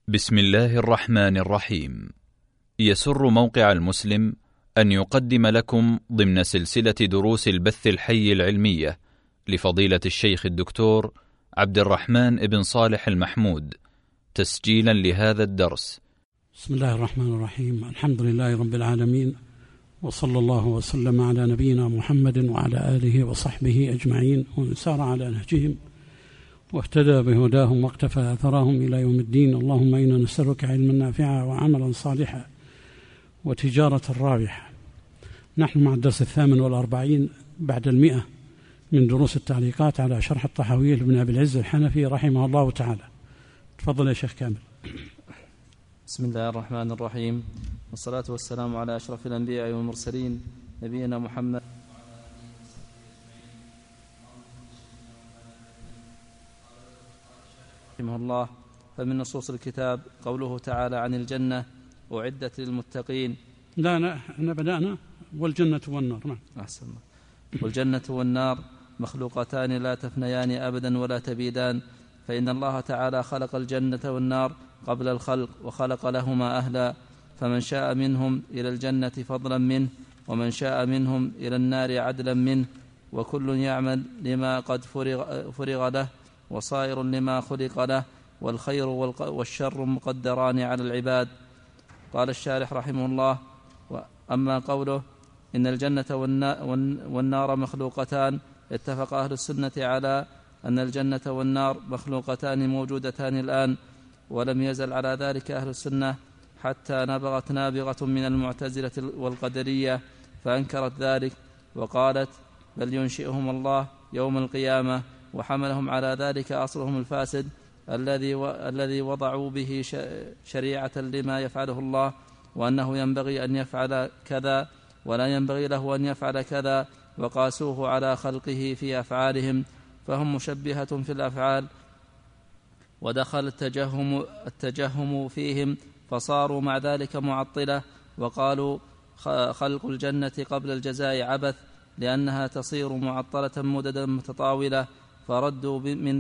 بسم الله الرحمن الرحيم. يسر موقع المسلم أن يقدم لكم ضمن سلسلة دروس البث الحي العلمية لفضيلة الشيخ الدكتور عبد الرحمن بن صالح المحمود تسجيلا لهذا الدرس. بسم الله الرحمن الرحيم. الحمد لله رب العالمين، وصلى الله وسلم على نبينا محمد وعلى آله وصحبه أجمعين ومن سار على نهجهم واهتدى بهداهم واقتفى أثرهم إلى يوم الدين. اللهم إنا نسألك علما نافعا وعملا صالحا وتجارة رابحة. نحن مع الدرس 48 بعد 100 من دروس التعليقات على شرح الطحاوية لابن أبي العز الحنفي رحمه الله تعالى. تفضل يا شيخ كامل. بسم الله الرحمن الرحيم، والصلاة والسلام على أشرف الأنبياء والمرسلين نبينا محمد رحمه الله. فمن نصوص الكتاب قوله تعالى عن الجنة أعدت للمتقين. لا احنا بدأنا والجنة والنار. نعم أحسن. والجنة والنار مخلوقتان لا تفنيان أبدا ولا تبيدان، فإن الله تعالى خلق الجنة والنار قبل الخلق وخلق لهما أهلا، فمن شاء منهم إلى الجنة فضلا منه ومن شاء منهم إلى النار عدلا منه، وكل يعمل لما قد فرغ له وصائر لما خلق له، والخير والشر مقدران على العباد. قال الشارح رحمه الله: أما قوله إن الجنة والنار مخلوقتان، اتفق أهل السنة على أن الجنة والنار مخلوقتان موجودتان الآن، ولم يزل على ذلك أهل السنة حتى نبغت نابغة من المعتزلة والقدرية فأنكرت ذلك وقالت بل ينشئهم الله يوم القيامة، وحملهم على ذلك أصلهم الفاسد الذي وضعوا به شريعة لما يفعله الله، وأنه ينبغي أن يفعل كذا ولا ينبغي له أن يفعل كذا، وقاسوه على خلقه في أفعالهم، فهم مشبهة في الأفعال، ودخل التجهم فيهم فصاروا مع ذلك معطلة، وقالوا خلق الجنة قبل الجزاء عبث لأنها تصير معطلة مددا متطاولة، فردوا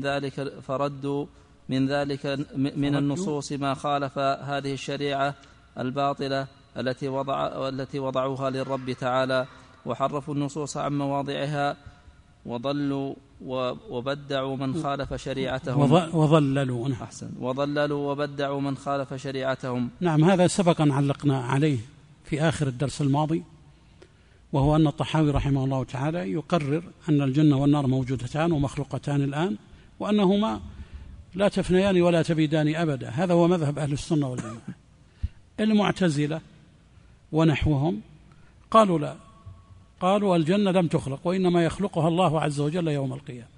من ذلك من النصوص ما خالف هذه الشريعة الباطلة التي وضعوها للرب تعالى، وحرفوا النصوص عن مواضعها وضلوا وبدعوا من خالف شريعتهم وضللوا وبدعوا من خالف شريعتهم. نعم، هذا سبقا علقنا عليه في آخر الدرس الماضي، وهو أن الطحاوي رحمه الله تعالى يقرر أن الجنة والنار موجودتان ومخلوقتان الآن، وأنهما لا تفنيان ولا تبيدان أبدا. هذا هو مذهب أهل السنة والجماعة. المعتزلة ونحوهم قالوا لا، قالوا الجنة لم تخلق وإنما يخلقها الله عز وجل يوم القيامة،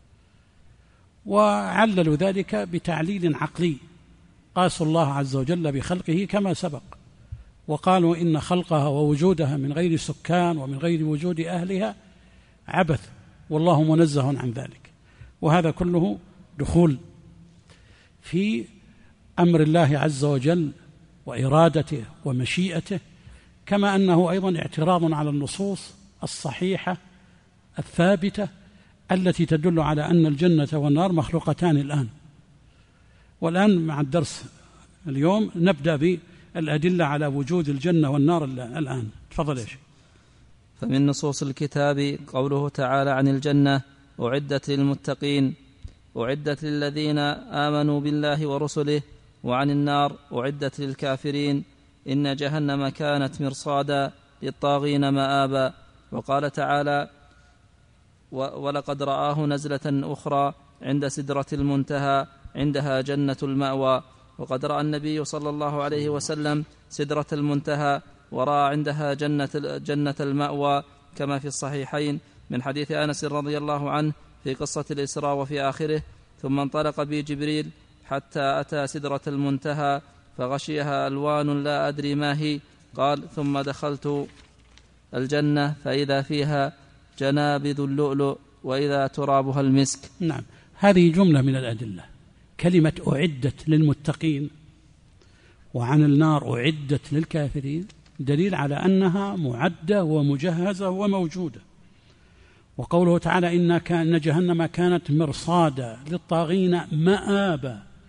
وعللوا ذلك بتعليل عقلي، قاسوا الله عز وجل بخلقه كما سبق، وقالوا إن خلقها ووجودها من غير سكان ومن غير وجود أهلها عبث، والله منزه عن ذلك. وهذا كله دخول في أمر الله عز وجل وإرادته ومشيئته، كما أنه أيضا اعتراض على النصوص الصحيحة الثابتة التي تدل على أن الجنة والنار مخلوقتان الآن. والآن مع الدرس اليوم نبدأ بالأدلة على وجود الجنة والنار الآن. تفضل يا شيخ. فمن نصوص الكتاب قوله تعالى عن الجنة أعدت للمتقين، أعدت للذين آمنوا بالله ورسله، وعن النار أعدت للكافرين إن جهنم كانت مرصادا للطاغين مآبا. وقال تعالى ولقد رآه نزلة أخرى عند سدرة المنتهى عندها جنة المأوى. وقد رأى النبي صلى الله عليه وسلم سدرة المنتهى ورأى عندها جنة المأوى، كما في الصحيحين من حديث أنس رضي الله عنه في قصة الإسراء وفي آخره: ثم انطلق بي جبريل حتى أتى سدرة المنتهى فغشيها ألوان لا أدري ما هي. قال: ثم دخلت الجنة فإذا فيها جنابذ اللؤلؤ وإذا ترابها المسك. نعم، هذه جملة من الأدلة. كلمة أعدت للمتقين وعن النار أعدت للكافرين دليل على أنها معدة ومجهزة وموجودة. وقوله تعالى إن جهنم كانت مرصادا للطاغين مآبا،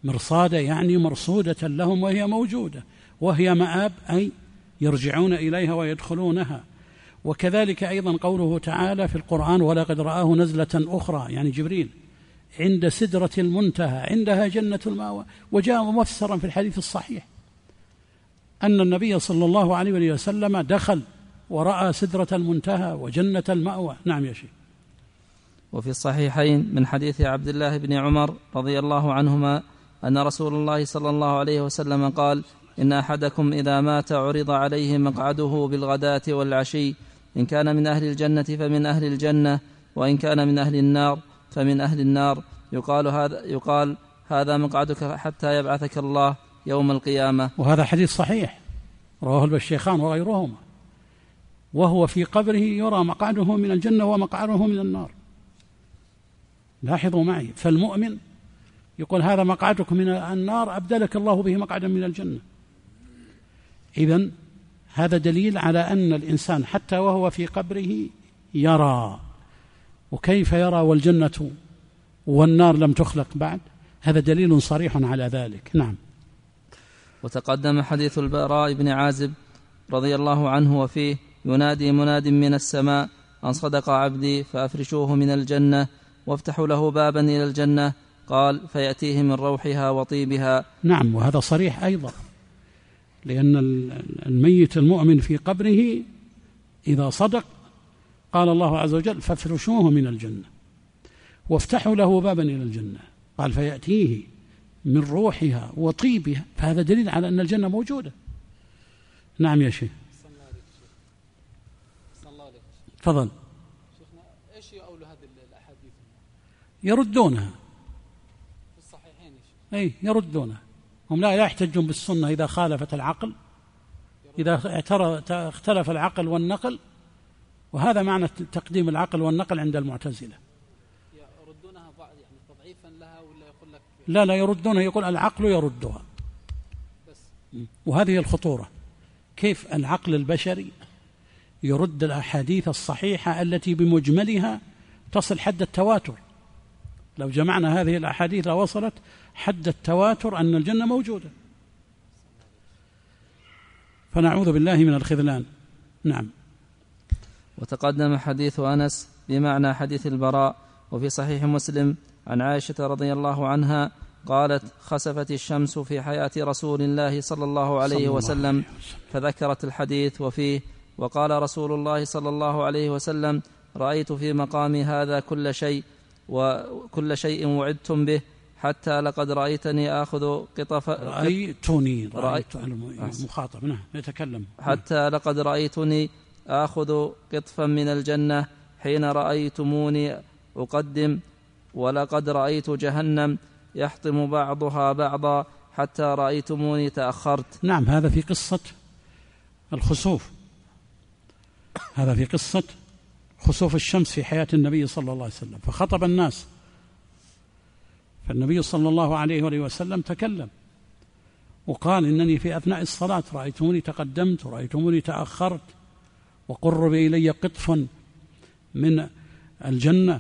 مرصادة يعني مرصودة لهم وهي موجودة، وهي مآب أي يرجعون إليها ويدخلونها. وكذلك أيضا قوله تعالى في القرآن: ولقد رآه نزلة أخرى، يعني جبريل، عند سدرة المنتهى عندها جنة المأوى. وجاء مفسرا في الحديث الصحيح أن النبي صلى الله عليه وسلم دخل ورأى سدرة المنتهى وجنة المأوى. نعم يا شيخ. وفي الصحيحين من حديث عبد الله بن عمر رضي الله عنهما أن رسول الله صلى الله عليه وسلم قال: إن أحدكم إذا مات عرض عليه مقعده بالغداة والعشي، إن كان من أهل الجنة فمن أهل الجنة، وإن كان من أهل النار فمن أهل النار، يقال هذا مقعدك حتى يبعثك الله يوم القيامة. وهذا حديث صحيح رواه الشيخان وغيرهما، وهو في قبره يرى مقعده من الجنة ومقعده من النار. لاحظوا معي، فالمؤمن يقول هذا مقعدك من النار أبدلك الله به مقعدا من الجنة. إذن هذا دليل على أن الإنسان حتى وهو في قبره يرى. وكيف يرى والجنة والنار لم تخلق بعد؟ هذا دليل صريح على ذلك. نعم. وتقدم حديث البراء بن عازب رضي الله عنه وفيه: ينادي مناد من السماء أن صدق عبدي فأفرشوه من الجنة وافتحوا له بابا إلى الجنة. قال: فيأتيه من روحها وطيبها. نعم، وهذا صريح أيضا، لأن الميت المؤمن في قبره إذا صدق قال الله عز وجل: فافرشوه من الجنة وافتحوا له بابا إلى الجنة. قال: فيأتيه من روحها وطيبها، فهذا دليل على أن الجنة موجودة. نعم يا شيخ. تفضل. شيخنا، ايش يقول هذه الاحاديث؟ يردونها في الصحيحين. اي يردونها، هم لا يحتجون بالسنة إذا خالفت العقل، إذا اختلف العقل والنقل، وهذا معنى تقديم العقل والنقل عند المعتزلة. يردونها يعني تضعيفا لها، ولا يقول لك لا يردونها، يقول العقل يردها بس. وهذه الخطورة، كيف العقل البشري يرد الأحاديث الصحيحة التي بمجملها تصل حد التواتر؟ لو جمعنا هذه الأحاديث لوصلت حد التواتر أن الجنة موجودة، فنعوذ بالله من الخذلان. نعم. وتقدم حديث أنس بمعنى حديث البراء. وفي صحيح مسلم عن عائشة رضي الله عنها قالت: خسفت الشمس في حياة رسول الله صلى الله عليه وسلم، فذكرت الحديث وفيه: وقال رسول الله صلى الله عليه وسلم: رأيت في مقامي هذا كل شيء، وكل شيء وعدتم به، حتى لقد رأيتني آخذ رأيت المخاطب نعم يتكلم، حتى لقد رأيتني آخذ قطفا من الجنة حين رأيتموني أقدم، ولقد رأيت جهنم يحطم بعضها بعضا حتى رأيتموني تأخرت. نعم، هذا في قصة الخسوف، هذا في قصة خسوف الشمس في حياة النبي صلى الله عليه وسلم، فخطب الناس، فالنبي صلى الله عليه وسلم تكلم وقال: إنني في أثناء الصلاة رأيتموني تقدمت ورأيتموني تأخرت، وقرب إلي قطف من الجنة،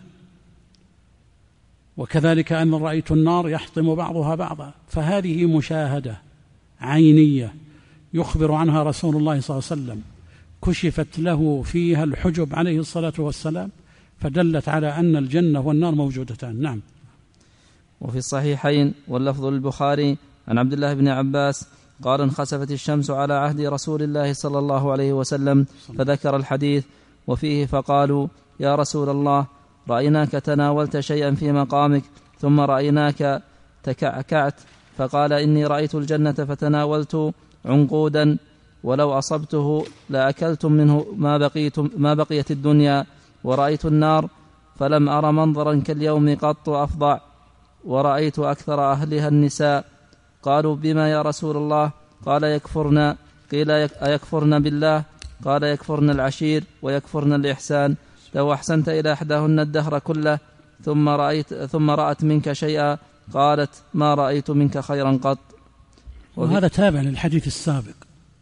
وكذلك أن رأيت النار يحطم بعضها بعضا. فهذه مشاهدة عينية يخبر عنها رسول الله صلى الله عليه وسلم، كشفت له فيها الحجب عليه الصلاة والسلام، فدلت على أن الجنة والنار موجودتان. نعم. وفي الصحيحين واللفظ للبخاري عن عبد الله بن عباس قال: انخسفت الشمس على عهد رسول الله صلى الله عليه وسلم، فذكر الحديث وفيه، فقالوا: يا رسول الله، رأيناك تناولت شيئا في مقامك، ثم رأيناك تكعكعت، فقال: إني رأيت الجنة فتناولت عنقودا، ولو أصبته لأكلتم منه ما بقيت الدنيا، ورأيت النار فلم أر منظرا كاليوم قط أفظع، ورأيت أكثر أهلها النساء. قالوا: بما يا رسول الله؟ قال: يكفرن. قيل: أيكفرن بالله؟ قال: يكفرن العشير ويكفرن الإحسان. لو أحسنت إلى إحداهن الدهر كله ثم رأت منك شيئا قالت: ما رأيت منك خيرا قط. وهذا تابع للحديث السابق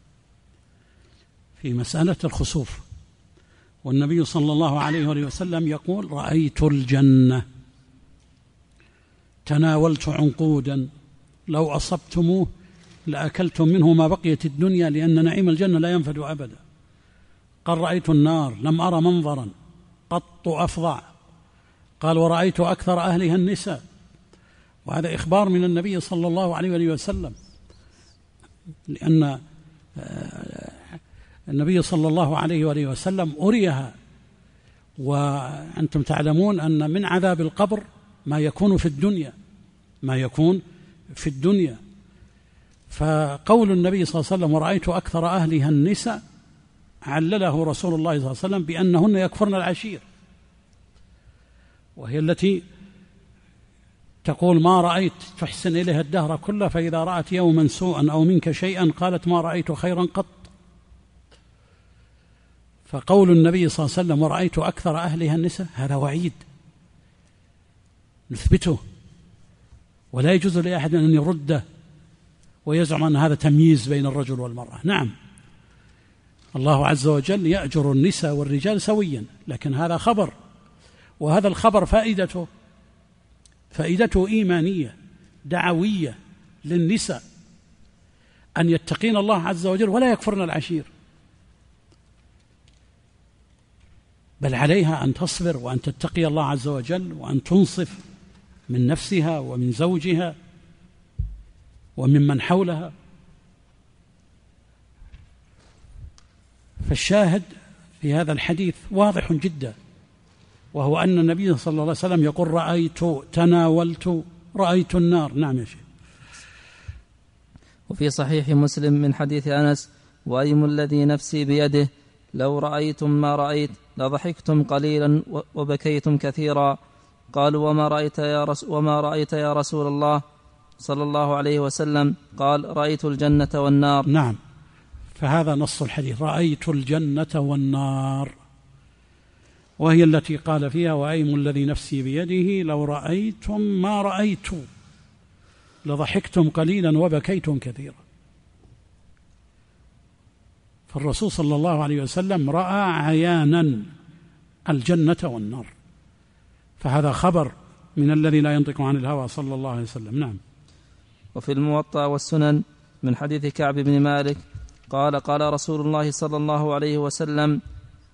في مسألة الخسوف، والنبي صلى الله عليه وسلم يقول: رأيت الجنة، تناولت عنقودا، لو أصبتموه لأكلتم منه ما بقيت الدنيا، لأن نعيم الجنة لا ينفد أبدا. قال رأيت النار لم أرى منظرا قط أفظع. قال ورأيت أكثر أهلها النساء. وهذا إخبار من النبي صلى الله عليه وسلم، لأن النبي صلى الله عليه وسلم أريها. وأنتم تعلمون أن من عذاب القبر ما يكون في الدنيا، فقول النبي صلى الله عليه وسلم ورأيت أكثر أهلها النساء علله رسول الله صلى الله عليه وسلم بأنهن يكفرن العشير، وهي التي تقول ما رأيت تحسن إليها الدهر كله، فإذا رأت يوما سوءا أو منك شيئا قالت ما رأيت خيرا قط. فقول النبي صلى الله عليه وسلم ورأيت أكثر أهلها النساء هذا وعيد نثبته، ولا يجوز لأحد أن يرده ويزعم أن هذا تمييز بين الرجل والمرأة. نعم، الله عز وجل يأجر النساء والرجال سويا، لكن هذا خبر، وهذا الخبر فائدته إيمانية دعوية للنساء أن يتقين الله عز وجل ولا يكفرن العشير، بل عليها أن تصبر وأن تتقي الله عز وجل وأن تنصف من نفسها ومن زوجها وممن حولها. فالشاهد في هذا الحديث واضح جدا، وهو أن النبي صلى الله عليه وسلم يقول رأيت النار. نعم يا شيخ. وفي صحيح مسلم من حديث أنس: وأيم الذي نفسي بيده لو رأيتم ما رأيت لضحكتم قليلا وبكيتم كثيرا. قالوا وما رأيت يا رسول الله صلى الله عليه وسلم؟ قال رأيت الجنة والنار. نعم، فهذا نص الحديث، رأيت الجنة والنار، وهي التي قال فيها وأيم الذي نفسي بيده لو رأيتم ما رأيت لضحكتم قليلا وبكيتم كثيرا. فالرسول صلى الله عليه وسلم رأى عيانا الجنة والنار، فهذا خبر من الذي لا ينطق عن الهوى صلى الله عليه وسلم. نعم. وفي الموطأ والسنن من حديث كعب بن مالك قال رسول الله صلى الله عليه وسلم: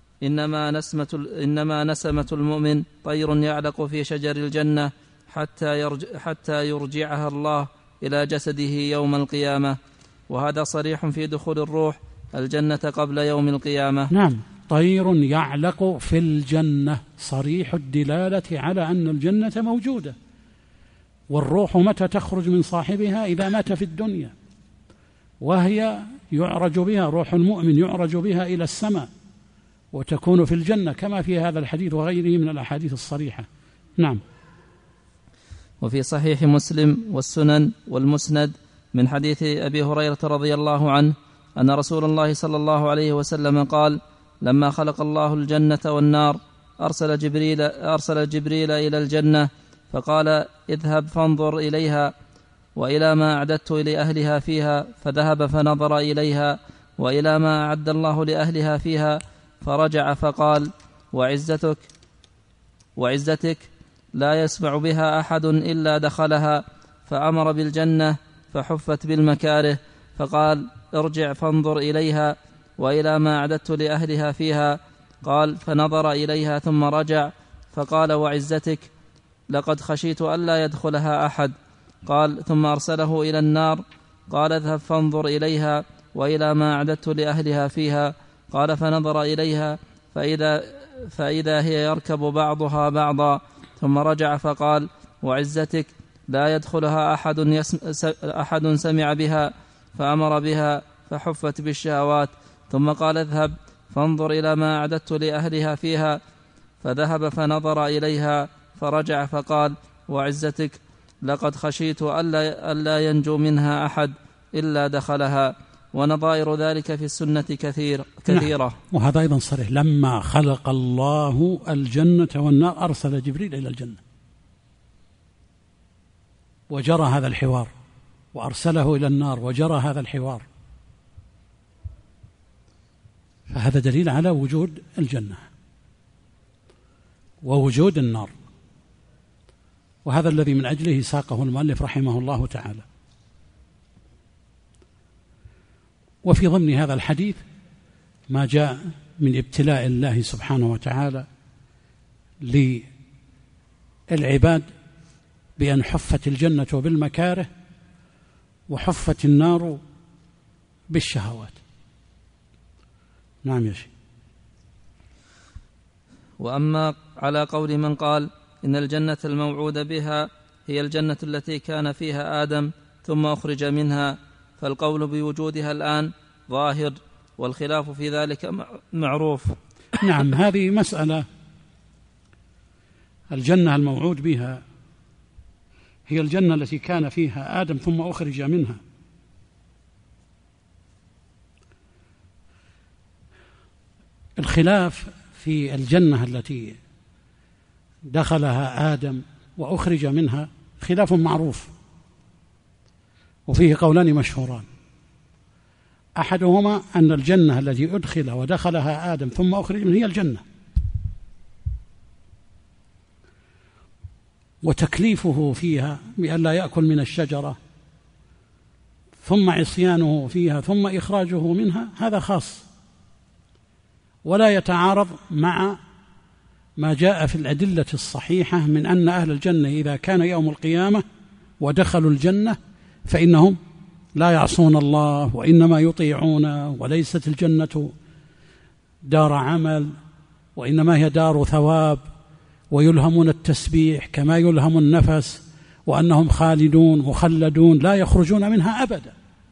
إنما نسمة المؤمن طير يعلق في شجر الجنة حتى يرجعها الله إلى جسده يوم القيامة. وهذا صريح في دخول الروح الجنة قبل يوم القيامة. نعم، طير يعلق في الجنة، صريح الدلالة على أن الجنة موجودة. والروح متى تخرج من صاحبها؟ إذا مات في الدنيا، وهي يعرج بها، روح المؤمن يعرج بها إلى السماء وتكون في الجنة، كما في هذا الحديث وغيره من الأحاديث الصريحة. نعم. وفي صحيح مسلم والسنن والمسند من حديث أبي هريرة رضي الله عنه أن رسول الله صلى الله عليه وسلم قال: لما خلق الله الجنة والنار أرسل جبريل إلى الجنة فقال: اذهب فانظر إليها وإلى ما أعددت لأهلها فيها، فذهب فنظر إليها وإلى ما أعد الله لأهلها فيها، فرجع فقال: وعزتك لا يسمع بها أحد إلا دخلها، فأمر بالجنة فحفت بالمكاره، فقال: ارجع فانظر إليها وإلى ما أعددت لأهلها فيها. قال: فنظر إليها ثم رجع فقال: وعزتك لقد خشيت ألا يدخلها أحد. قال: ثم أرسله إلى النار، قال: اذهب فانظر إليها وإلى ما أعددت لأهلها فيها. قال: فنظر إليها فإذا هي يركب بعضها بعضا، ثم رجع فقال: وعزتك لا يدخلها أحد سمع بها، فأمر بها فحفت بالشهوات. ثم قال: اذهب فانظر إلى ما أعددت لأهلها فيها. فذهب فنظر إليها فرجع فقال: وعزتك لقد خشيت ألا ينجو منها أحد إلا دخلها. ونظائر ذلك في السنة كثيرة. وهذا أيضا صريح، لما خلق الله الجنة والنار أرسل جبريل إلى الجنة وجرى هذا الحوار، وأرسله إلى النار وجرى هذا الحوار، فهذا دليل على وجود الجنة ووجود النار، وهذا الذي من أجله ساقه المؤلف رحمه الله تعالى. وفي ضمن هذا الحديث ما جاء من ابتلاء الله سبحانه وتعالى للعباد بأن حفت الجنة بالمكاره وحفت النار بالشهوات. نعم يا شيخ. وأما على قول من قال إن الجنة الموعود بها هي الجنة التي كان فيها آدم ثم أخرج منها، فالقول بوجودها الآن ظاهر، والخلاف في ذلك معروف. نعم، هذه مسألة. الجنة الموعود بها هي الجنة التي كان فيها آدم ثم أخرج منها. الخلاف في الجنة التي دخلها آدم وأخرج منها خلاف معروف، وفيه قولان مشهوران. أحدهما أن الجنة التي أدخل ودخلها آدم ثم أخرج منها هي الجنة، وتكليفه فيها بأن لا يأكل من الشجرة ثم عصيانه فيها ثم إخراجه منها هذا خاص، ولا يتعارض مع ما جاء في الأدلة الصحيحة من أن أهل الجنة إذا كان يوم القيامة ودخلوا الجنة فإنهم لا يعصون الله وإنما يطيعون، وليست الجنة دار عمل وإنما هي دار ثواب، ويلهمون التسبيح كما يلهم النفس، وأنهم خالدون مخلدون لا يخرجون منها أبدا.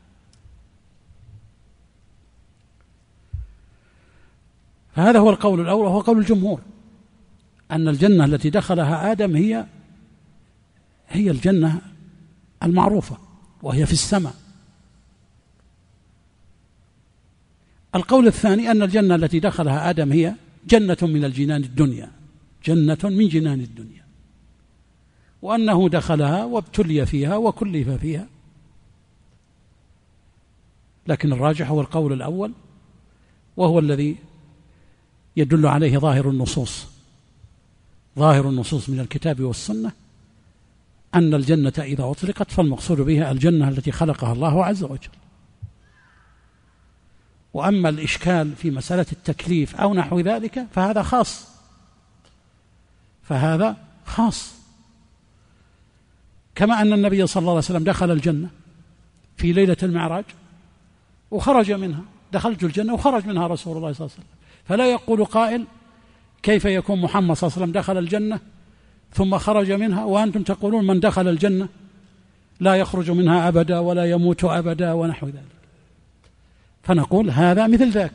هذا هو القول الأول، وهو قول الجمهور، أن الجنة التي دخلها آدم هي الجنة المعروفة وهي في السماء. القول الثاني أن الجنة التي دخلها آدم هي جنة من الجنان الدنيا، جنة من جنان الدنيا، وأنه دخلها وابتلي فيها وكلف فيها. لكن الراجح هو القول الأول، وهو الذي يدل عليه ظاهر النصوص من الكتاب والسنة، أن الجنة إذا أطلقت فالمقصود بها الجنة التي خلقها الله عز وجل. وأما الإشكال في مسألة التكليف أو نحو ذلك فهذا خاص، كما أن النبي صلى الله عليه وسلم دخل الجنة في ليلة المعراج وخرج منها، دخلت الجنة وخرج منها رسول الله صلى الله عليه وسلم، فلا يقول قائل كيف يكون محمد صلى الله عليه وسلم دخل الجنة ثم خرج منها وأنتم تقولون من دخل الجنة لا يخرج منها أبدا ولا يموت أبدا ونحو ذلك. فنقول هذا مثل ذاك،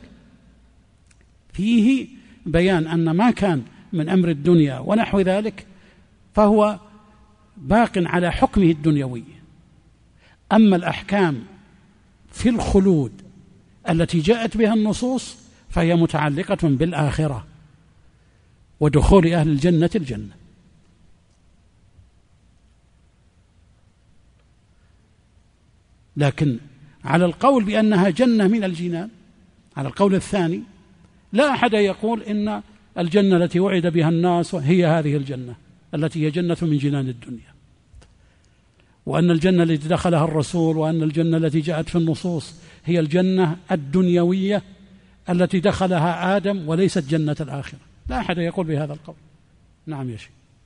فيه بيان أن ما كان من أمر الدنيا ونحو ذلك فهو باق على حكمه الدنيوي. أما الأحكام في الخلود التي جاءت بها النصوص فهي متعلقة بالآخرة ودخول أهل الجنة الجنة. لكن على القول بأنها جنة من الجنان، على القول الثاني، لا أحد يقول إن الجنة التي وعد بها الناس هي هذه الجنة التي هي جنة من جنان الدنيا، وأن الجنة التي دخلها الرسول وأن الجنة التي جاءت في النصوص هي الجنة الدنيوية التي دخلها آدم وليست جنة الآخرة. لا أحد يقول بهذا القول. نعم يا شيخ.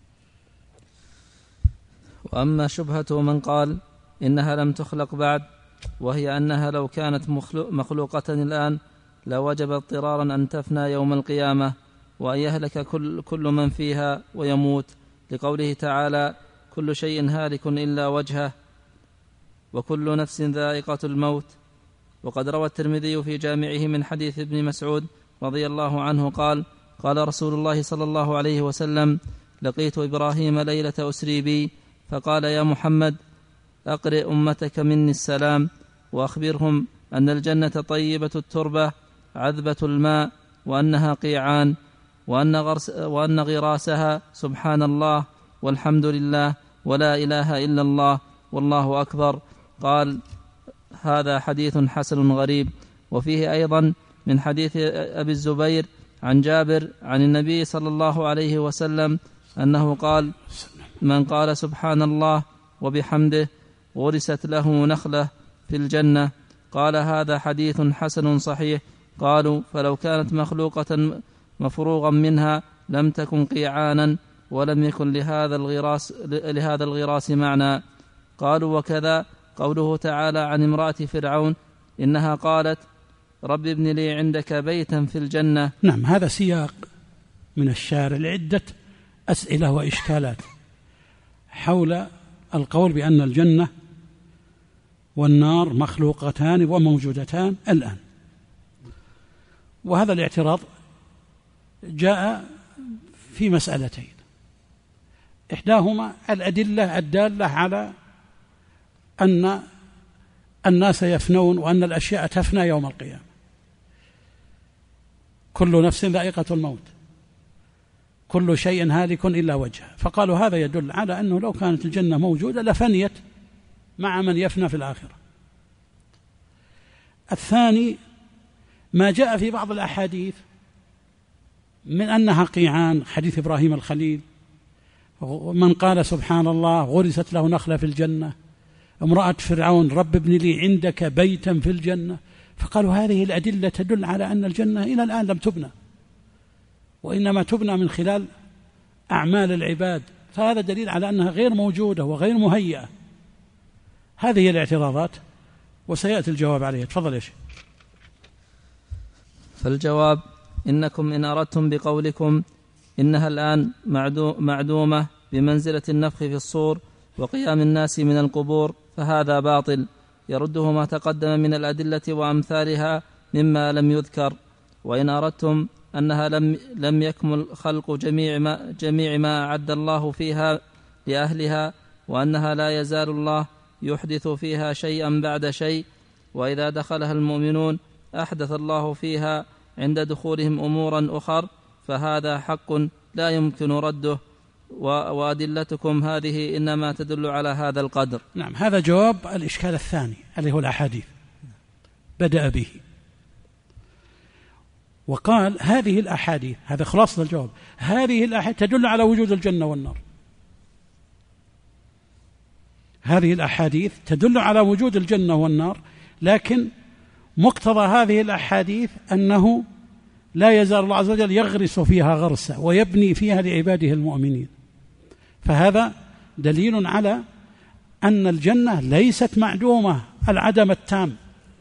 وأما شبهة من قال إنها لم تخلق بعد، وهي أنها لو كانت مخلوقة الآن لوجب اضطرارا أن تفنى يوم القيامة وأن يهلك كل من فيها ويموت، لقوله تعالى كل شيء هالك إلا وجهه وكل نفس ذائقة الموت. وقد روى الترمذي في جامعه من حديث ابن مسعود رضي الله عنه قال قال رسول الله صلى الله عليه وسلم لقيت إبراهيم ليلة أسري بي فقال يا محمد أقرئ أمتك مني السلام وأخبرهم أن الجنة طيبة التربة عذبة الماء وأنها قيعان وأن غراسها سبحان الله والحمد لله ولا إله إلا الله والله أكبر. قال هذا حديث حسن غريب. وفيه أيضا من حديث أبي الزبير عن جابر عن النبي صلى الله عليه وسلم أنه قال من قال سبحان الله وبحمده غرست له نخلة في الجنة. قال هذا حديث حسن صحيح. قالوا فلو كانت مخلوقة مفروغا منها لم تكن قيعانا ولم يكن لهذا الغراس معنى. قالوا وكذا قوله تعالى عن امرأة فرعون إنها قالت رب ابن لي عندك بيتا في الجنة. نعم، هذا سياق من الشارع لعدة أسئلة وإشكالات حول القول بأن الجنة والنار مخلوقتان وموجودتان الآن. وهذا الاعتراض جاء في مسألتين، إحداهما الأدلة الدالة على أن الناس يفنون وأن الأشياء تفنى يوم القيامة، كل نفس ذائقة الموت، كل شيء هالك إلا وجهه، فقالوا هذا يدل على أنه لو كانت الجنة موجودة لفنيت مع من يفنى في الآخرة. الثاني ما جاء في بعض الأحاديث من أنها قيعان، حديث إبراهيم الخليل، من قال سبحان الله غرست له نخلة في الجنة، امرأة فرعون رب ابن لي عندك بيتا في الجنة. فقالوا هذه الأدلة تدل على أن الجنة إلى الآن لم تبنى، وإنما تبنى من خلال أعمال العباد، فهذا دليل على أنها غير موجودة وغير مهيئة. هذه هي الاعتراضات وسيأتي الجواب عليها. تفضل يا شيخ. فالجواب إنكم إن أردتم بقولكم إنها الآن معدومة بمنزلة النفخ في الصور وقيام الناس من القبور فهذا باطل يرده ما تقدم من الأدلة وأمثالها مما لم يذكر. وإن أردتم أنها لم يكمل خلق جميع ما أعد الله فيها لأهلها، وأنها لا يزال الله يحدث فيها شيئا بعد شيء، وإذا دخلها المؤمنون أحدث الله فيها عند دخولهم أمورا أخر، فهذا حق لا يمكن رده، وأدلتكم هذه إنما تدل على هذا القدر. نعم، هذا جواب الإشكال الثاني اللي هو الأحاديث، بدأ به وقال هذه الأحاديث، هذا خلاصة الجواب، هذه الأحاديث تدل على وجود الجنة والنار، هذه الأحاديث تدل على وجود الجنة والنار، لكن مقتضى هذه الأحاديث أنه لا يزال الله عز وجل يغرس فيها غرسا ويبني فيها لعباده المؤمنين، فهذا دليل على أن الجنة ليست معدومة العدم التام،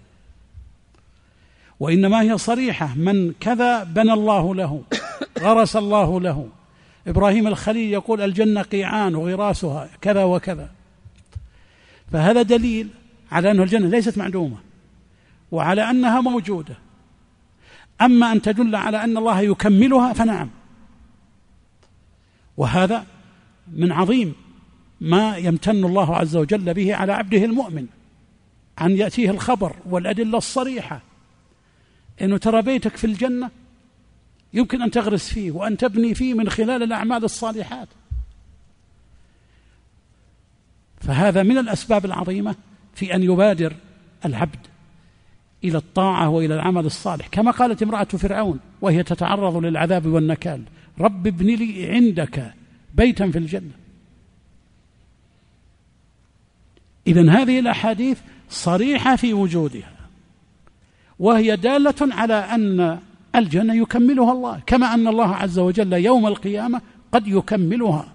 وإنما هي صريحة، من كذا بنى الله له، غرس الله له. إبراهيم الخليل يقول الجنة قيعان وغراسها كذا وكذا، فهذا دليل على أن الجنة ليست معدومة وعلى أنها موجودة. أما أن تدل على أن الله يكملها فنعم، وهذا من عظيم ما يمتن الله عز وجل به على عبده المؤمن، أن يأتيه الخبر والأدلة الصريحة إنه ترى بيتك في الجنة يمكن أن تغرس فيه وأن تبني فيه من خلال الأعمال الصالحات، فهذا من الأسباب العظيمة في أن يبادر العبد إلى الطاعة وإلى العمل الصالح، كما قالت امرأة فرعون وهي تتعرض للعذاب والنكال رب ابن لي عندك بيتا في الجنة. إذن هذه الأحاديث صريحة في وجودها، وهي دالة على أن الجنة يكملها الله، كما أن الله عز وجل يوم القيامة قد يكملها،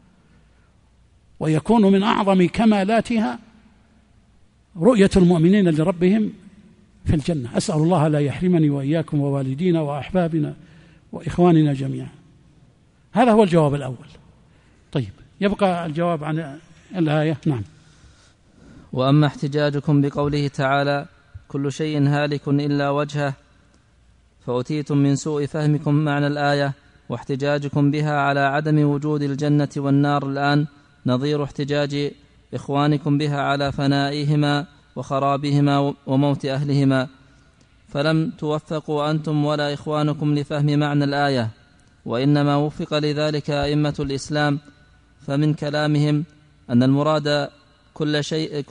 ويكون من أعظم كمالاتها رؤية المؤمنين لربهم في الجنة. أسأل الله لا يحرمني وإياكم ووالدينا وأحبابنا وإخواننا جميعا. هذا هو الجواب الأول. طيب، يبقى الجواب عن الآية. نعم. وأما احتجاجكم بقوله تعالى كل شيء هالك إلا وجهه، فأتيتم من سوء فهمكم معنى الآية واحتجاجكم بها على عدم وجود الجنة والنار الآن نظير احتجاج إخوانكم بها على فنائهما وخرابهما وموت أهلهما، فلم توفقوا أنتم ولا إخوانكم لفهم معنى الآية، وإنما وفق لذلك أئمة الإسلام، فمن كلامهم أن المراد كل شيء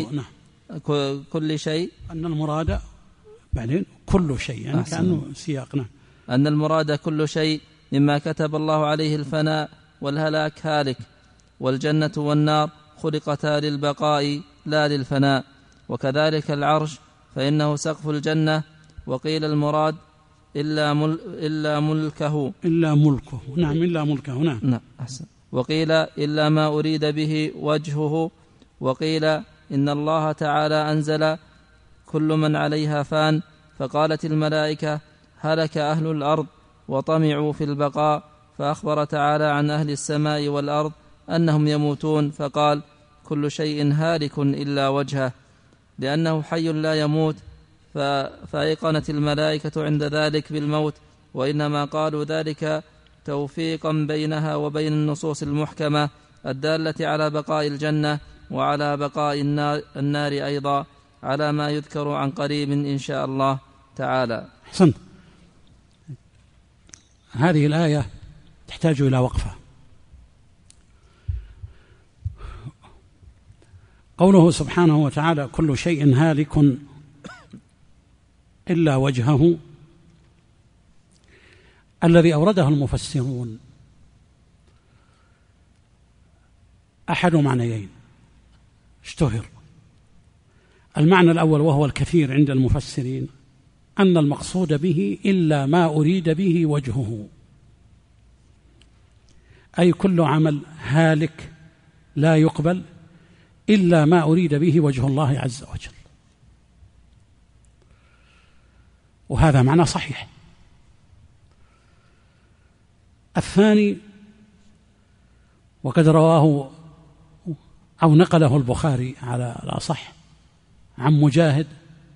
أن المراد بعدين كل شيء، يعني كأنه سياق. نعم. أن المراد كل شيء مما كتب الله عليه الفناء والهلاك هالك، والجنة والنار خلقتا للبقاء لا للفناء، وكذلك العرش فإنه سقف الجنة. وقيل المراد إلا ملكه. نعم، إلا ملكه. نعم أحسن. وقيل إلا ما أريد به وجهه. وقيل إن الله تعالى أنزل كل من عليها فان، فقالت الملائكة هلك أهل الأرض وطمعوا في البقاء، فأخبر تعالى عن أهل السماء والأرض أنهم يموتون، فقال كل شيء هالك إلا وجهه، لأنه حي لا يموت. فأيقنت الملائكة عند ذلك بالموت، وإنما قالوا ذلك توفيقا بينها وبين النصوص المحكمة الدالة على بقاء الجنة وعلى بقاء النار أيضا، على ما يذكر عن قريب إن شاء الله تعالى. حسن. هذه الآية تحتاج إلى وقفة. قوله سبحانه وتعالى كل شيء هالك إلا وجهه، الذي أورده المفسرون أحد معنيين اشتهر. المعنى الأول وهو الكثير عند المفسرين أن المقصود به إلا ما أريد به وجهه، أي كل عمل هالك لا يقبل إلا ما أريد به وجه الله عز وجل، وهذا معنى صحيح. الثاني وقد رواه أو نقله البخاري على الأصح عن مجاهد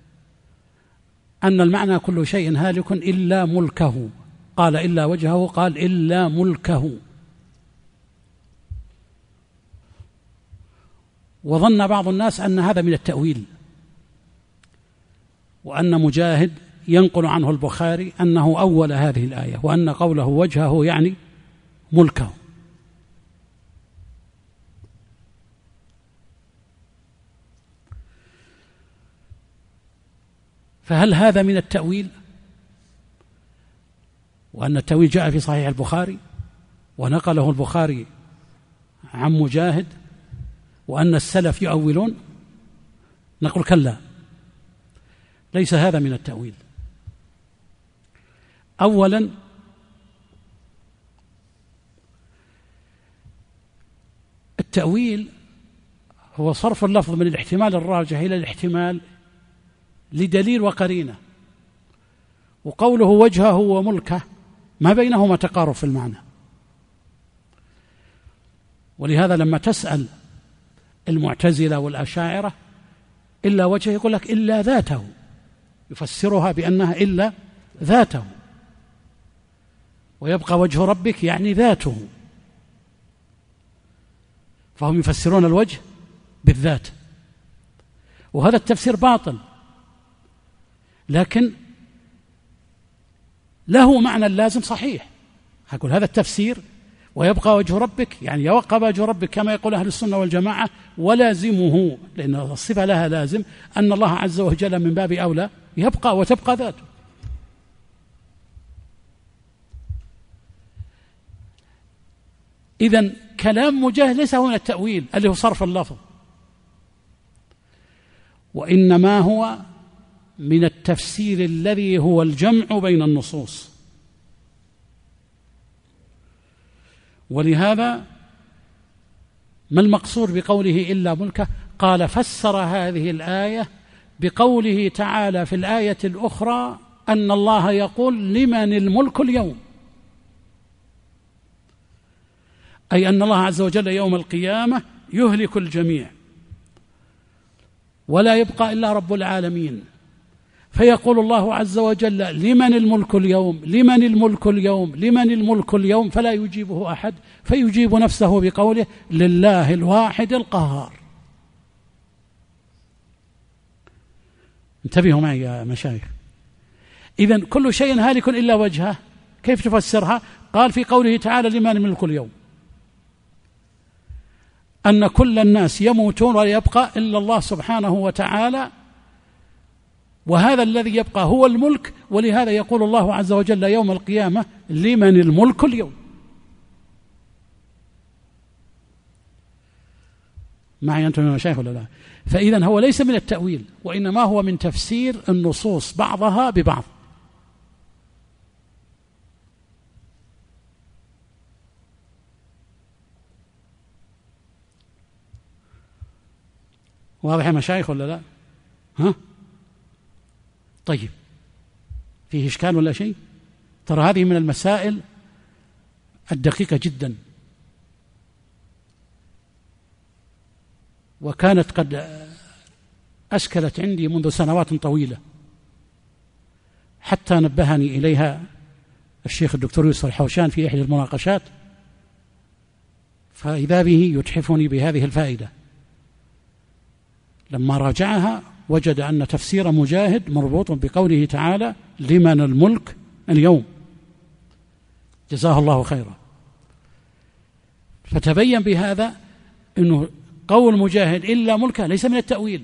أن المعنى كل شيء هالك إلا ملكه، قال إلا وجهه، قال إلا ملكه. وظن بعض الناس أن هذا من التأويل، وأن مجاهد ينقل عنه البخاري أنه أول هذه الآية، وأن قوله وجهه يعني ملكه. فهل هذا من التأويل؟ وأن التأويل جاء في صحيح البخاري ونقله البخاري عن مجاهد، وأن السلف يؤولون؟ نقول كلا، ليس هذا من التأويل. أولا التأويل هو صرف اللفظ من الاحتمال الراجح إلى الاحتمال لدليل وقرينة، وقوله وجهه وملكه ما بينهما تقارب في المعنى. ولهذا لما تسأل المعتزلة والأشاعرة إلا وجهه، يقول لك إلا ذاته، يفسرها بأنها إلا ذاته، ويبقى وجه ربك يعني ذاته، فهم يفسرون الوجه بالذات، وهذا التفسير باطل، لكن له معنى لازم صحيح. أقول هذا التفسير ويبقى وجه ربك يعني يبقى وجه ربك كما يقول أهل السنة والجماعة، ولازمه، لأن الصفة لها لازم، أن الله عز وجل من باب أولى يبقى وتبقى ذاته. إذن كلام مجاهد ليس هو من التأويل اللي هو صرف اللفظ، وإنما هو من التفسير الذي هو الجمع بين النصوص. ولهذا ما المقصود بقوله إلا ملكه؟ قال فسر هذه الآية بقوله تعالى في الآية الأخرى أن الله يقول لمن الملك اليوم، أي أن الله عز وجل يوم القيامة يهلك الجميع ولا يبقى إلا رب العالمين، فيقول الله عز وجل لمن الملك اليوم، لمن الملك اليوم، لمن الملك اليوم، فلا يجيبه أحد، فيجيب نفسه بقوله لله الواحد القهار. انتبهوا معي يا مشايخ. إذن كل شيء هالك إلا وجهه، كيف تفسرها؟ قال في قوله تعالى لمن الملك اليوم، أن كل الناس يموتون ولا يبقى إلا الله سبحانه وتعالى، وهذا الذي يبقى هو الملك، ولهذا يقول الله عز وجل يوم القيامة لمن الملك اليوم. معي أنتم يا مشايخ ولا لا؟ فإذا هو ليس من التأويل، وإنما هو من تفسير النصوص بعضها ببعض. واضح يا مشايخ ولا لا؟ ها؟ طيب، فيه إشكال ولا شيء؟ ترى هذه من المسائل الدقيقة جدا، وكانت قد أشكلت عندي منذ سنوات طويلة، حتى نبهني إليها الشيخ الدكتور يوسف الحوشان في إحدى المناقشات، فإذا به يتحفني بهذه الفائدة. لما راجعها وجد أن تفسير مجاهد مربوط بقوله تعالى: لمن الملك اليوم، جزاه الله خيرا. فتبين بهذا أنه قول مجاهد إلا ملكه ليس من التأويل،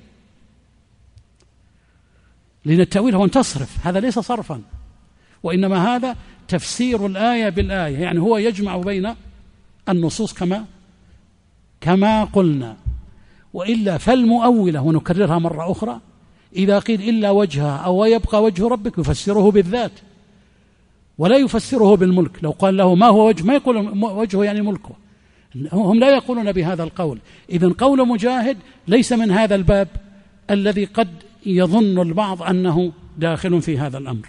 لأن التأويل هو أن تصرف، هذا ليس صرفا، وإنما هذا تفسير الآية بالآية، يعني هو يجمع بين النصوص كما قلنا. وإلا فالمؤولة، ونكررها مرة أخرى، إذا قيل إلا وجهها أو ويبقى وجه ربك يفسره بالذات ولا يفسره بالملك. لو قال له ما هو وجه، ما يقول وجهه يعني ملكه، هم لا يقولون بهذا القول. إذن قول مجاهد ليس من هذا الباب الذي قد يظن البعض أنه داخل في هذا الأمر.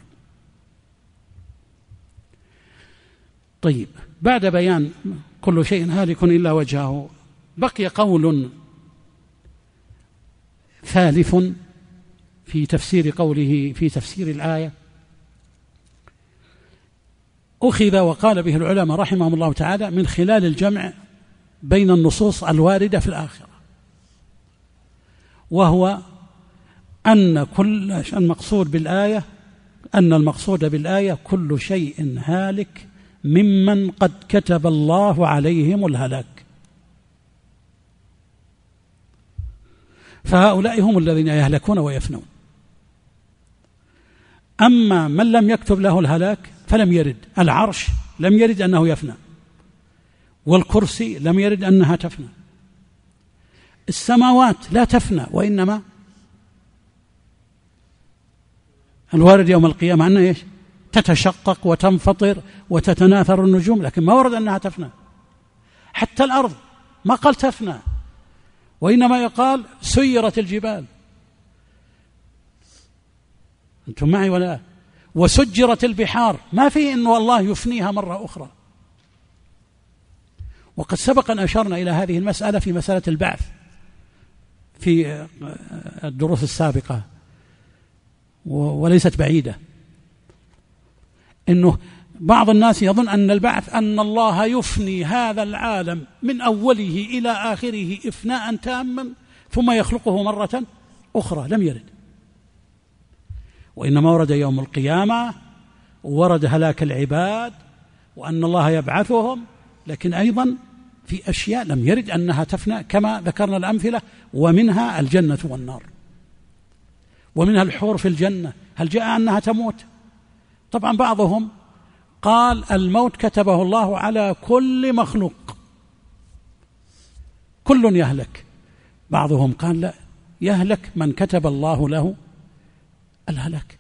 طيب، بعد بيان كل شيء هالك إلا وجهه، بقي قول ثالث في تفسير قوله، في تفسير الآية، أخذ وقال به العلماء رحمهم الله تعالى من خلال الجمع بين النصوص الواردة في الآخرة، وهو أن كل المقصود بالآية كل شيء هالك ممن قد كتب الله عليهم الهلاك، فهؤلاء هم الذين يهلكون ويفنون. أما من لم يكتب له الهلاك فلم يرد، العرش لم يرد أنه يفنى، والكرسي لم يرد أنها تفنى، السماوات لا تفنى، وإنما الوارد يوم القيامة أنها إيش؟ تتشقق وتنفطر وتتناثر النجوم، لكن ما ورد أنها تفنى. حتى الأرض ما قال تفنى، وإنما يقال سيرت الجبال، أنتم معي ولا؟ وسجرت البحار، ما فيه أنه الله يفنيها مرة أخرى. وقد سبق أن أشرنا إلى هذه المسألة في مسألة البعث في الدروس السابقة، وليست بعيدة، إنه بعض الناس يظن أن البعث أن الله يفني هذا العالم من أوله إلى آخره إفناء تاما ثم يخلقه مرة أخرى، لم يرد، وإنما ورد يوم القيامة، ورد هلاك العباد، وأن الله يبعثهم، لكن أيضا في أشياء لم يرد أنها تفنى كما ذكرنا الأمثلة، ومنها الجنة والنار، ومنها الحور في الجنة، هل جاء أنها تموت؟ طبعا بعضهم قال الموت كتبه الله على كل مخلوق، كل يهلك، بعضهم قال لا، يهلك من كتب الله له الهلاك.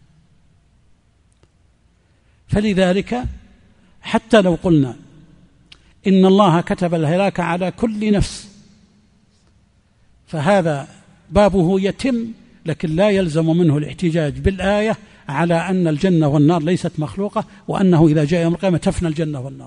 فلذلك حتى لو قلنا إن الله كتب الهلاك على كل نفس، فهذا بابه يتم، لكن لا يلزم منه الاحتجاج بالآية على أن الجنة والنار ليست مخلوقة، وأنه إذا جاء يوم القيامة تفنى الجنة والنار.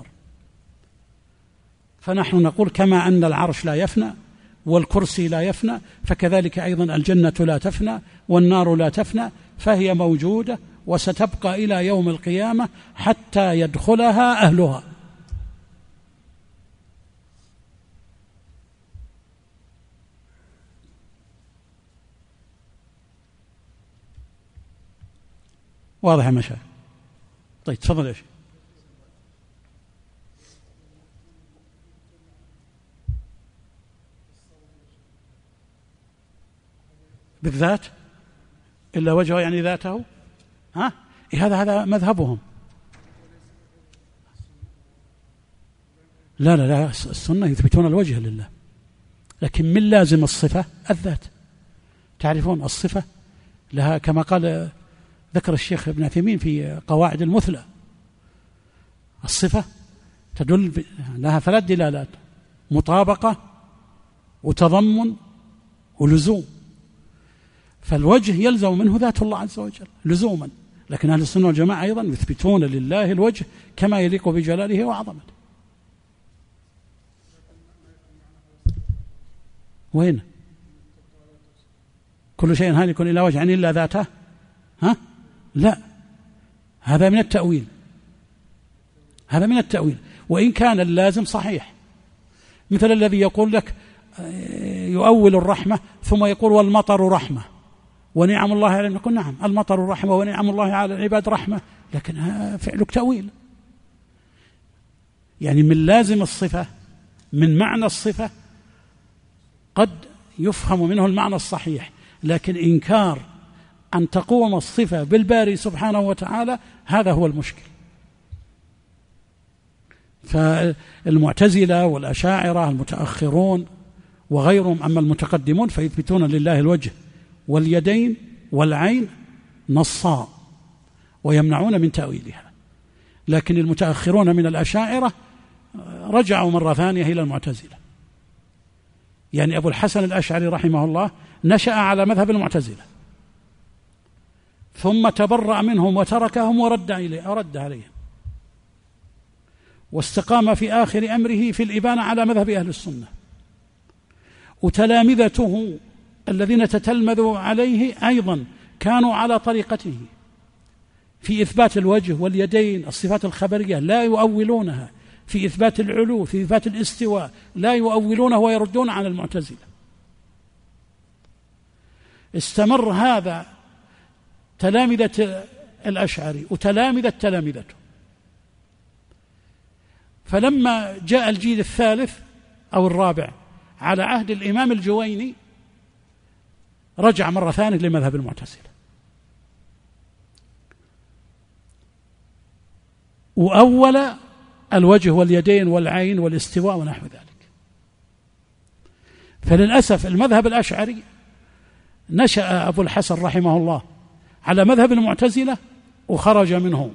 فنحن نقول كما أن العرش لا يفنى والكرسي لا يفنى، فكذلك أيضا الجنة لا تفنى والنار لا تفنى، فهي موجودة وستبقى إلى يوم القيامة حتى يدخلها أهلها. واضح يا مشايخ؟ طيب تفضل يا شيخ. بالذات إلا وجهه يعني ذاته، ها؟ هذا مذهبهم. لا السنة يثبتون الوجه لله، لكن من لازم الصفة الذات. تعرفون الصفة لها كما قال ذكر الشيخ ابن عثيمين في قواعد المثلى، الصفة تدل لها 3 دلالات: مطابقة وتضمن ولزوم. فالوجه يلزم منه ذات الله عز وجل لزوما، لكن أهل السنة والجماعة أيضا يثبتون لله الوجه كما يليق بجلاله وعظمته. وين كل شيء هالك إلا وجه إلا ذاته؟ لا، هذا من التأويل، هذا من التأويل، وإن كان اللازم صحيح، مثل الذي يقول لك يؤول الرحمة ثم يقول والمطر رحمة ونعم الله على، نقول نعم المطر رحمة ونعم الله على العباد رحمة، لكن فعلك تأويل. يعني من لازم الصفة، من معنى الصفة قد يفهم منه المعنى الصحيح، لكن إنكار أن تقوم الصفة بالباري سبحانه وتعالى هذا هو المشكل. فالمعتزلة والأشاعرة المتأخرون وغيرهم، أما المتقدمون فيثبتون لله الوجه واليدين والعين نصا ويمنعون من تأويلها، لكن المتأخرون من الأشاعرة رجعوا مرة ثانية إلى المعتزلة. يعني أبو الحسن الأشعري رحمه الله نشأ على مذهب المعتزلة، ثم تبرأ منهم وتركهم ورد عليهم، واستقام في آخر أمره في الإبانة على مذهب أهل السنة. وتلامذته الذين تتلمذوا عليه أيضا كانوا على طريقته في إثبات الوجه واليدين، الصفات الخبرية لا يؤولونها، في إثبات العلو، في إثبات الاستواء لا يؤولونه ويردون عن المعتزلة. استمر هذا تلامذة الأشعري وتلامذة تلامذته، فلما جاء الجيل الثالث أو الرابع على عهد الإمام الجويني رجع مرة ثانية لمذهب المعتزلة، وأول الوجه واليدين والعين والاستواء ونحو ذلك. فللأسف المذهب الأشعري نشأ أبو الحسن رحمه الله على مذهب المعتزلة وخرج منه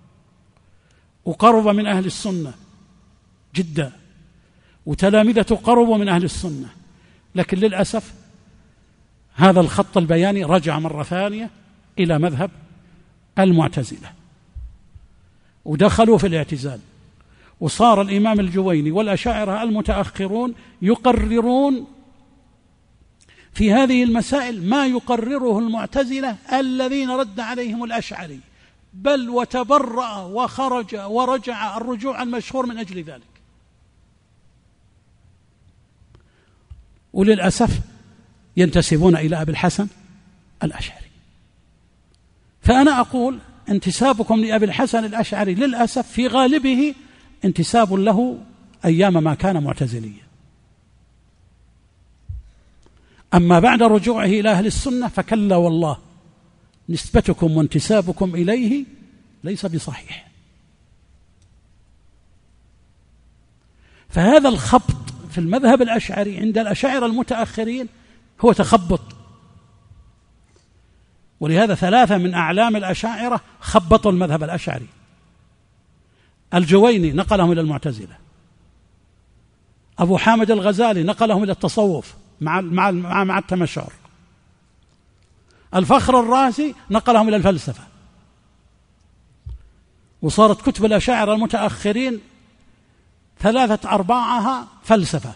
وقرب من أهل السنة جدا، وتلامذته قربوا من أهل السنة، لكن للأسف هذا الخط البياني رجع مرة ثانية إلى مذهب المعتزلة ودخلوا في الاعتزال، وصار الإمام الجويني والأشاعرة المتأخرون يقررون في هذه المسائل ما يقرره المعتزلة الذين رد عليهم الأشعري، بل وتبرأ وخرج ورجع الرجوع المشهور من أجل ذلك. وللأسف ينتسبون إلى أبي الحسن الأشعري. فأنا أقول انتسابكم لأبي الحسن الأشعري للأسف في غالبه انتساب له أيام ما كان معتزليا، أما بعد رجوعه إلى أهل السنة فكلا والله، نسبتكم وانتسابكم إليه ليس بصحيح. فهذا الخبط في المذهب الأشعري عند الأشاعرة المتأخرين هو تخبط، ولهذا 3 من أعلام الأشاعرة خبطوا المذهب الأشعري. الجويني نقلهم إلى المعتزلة، أبو حامد الغزالي نقلهم إلى التصوف مع التمشعر، الفخر الرازي نقلهم إلى الفلسفة، وصارت كتب الأشاعرة المتأخرين 3/4 فلسفة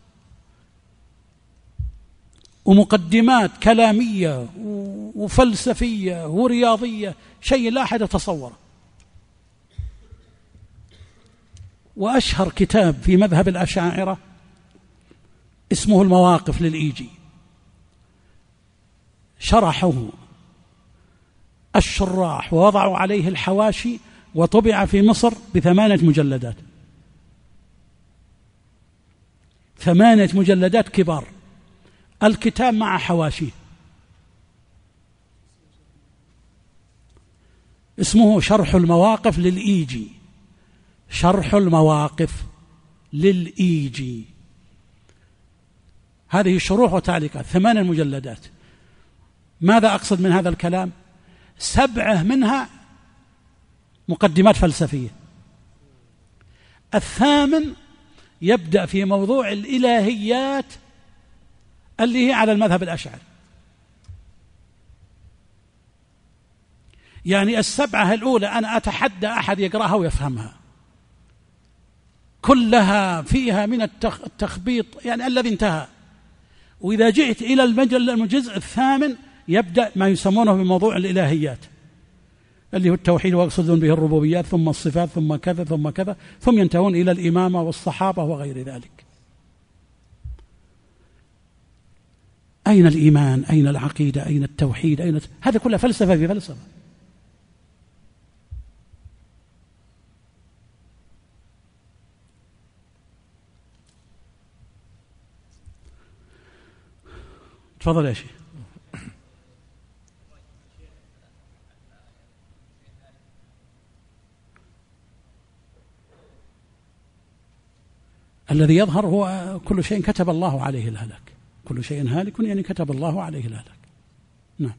ومقدمات كلامية وفلسفية ورياضية، شيء لا أحد يتصوره. وأشهر كتاب في مذهب الأشاعرة اسمه المواقف للإيجي، شرحه الشراح ووضعوا عليه الحواشي، وطبع في مصر ب8 مجلدات، 8 مجلدات كبار، الكتاب مع حواشيه، اسمه شرح المواقف للإيجي، شرح المواقف للإيجي. هذه شروح وتعليقات 8 مجلدات. ماذا أقصد من هذا الكلام؟ 7 منها مقدمات فلسفية، 8 يبدأ في موضوع الإلهيات اللي هي على المذهب الأشعري. يعني 7 الأولى أنا أتحدى أحد يقرأها ويفهمها، كلها فيها من التخبيط يعني الذي انتهى. وإذا جئت إلى الجزء الثامن يبدأ ما يسمونه بموضوع الإلهيات اللي هو التوحيد ويقصدون به الربوبيات، ثم الصفات، ثم كذا ثم كذا، ثم ينتهون إلى الإمامة والصحابة وغير ذلك. أين الإيمان؟ أين العقيدة؟ أين التوحيد؟ هذا كله فلسفة في فلسفة. تفضل يا شيخ. الذي يظهر هو كل شيء كتب الله عليه الهلاك، كل شيء هالك يعني كتب الله عليه الهلاك. نعم.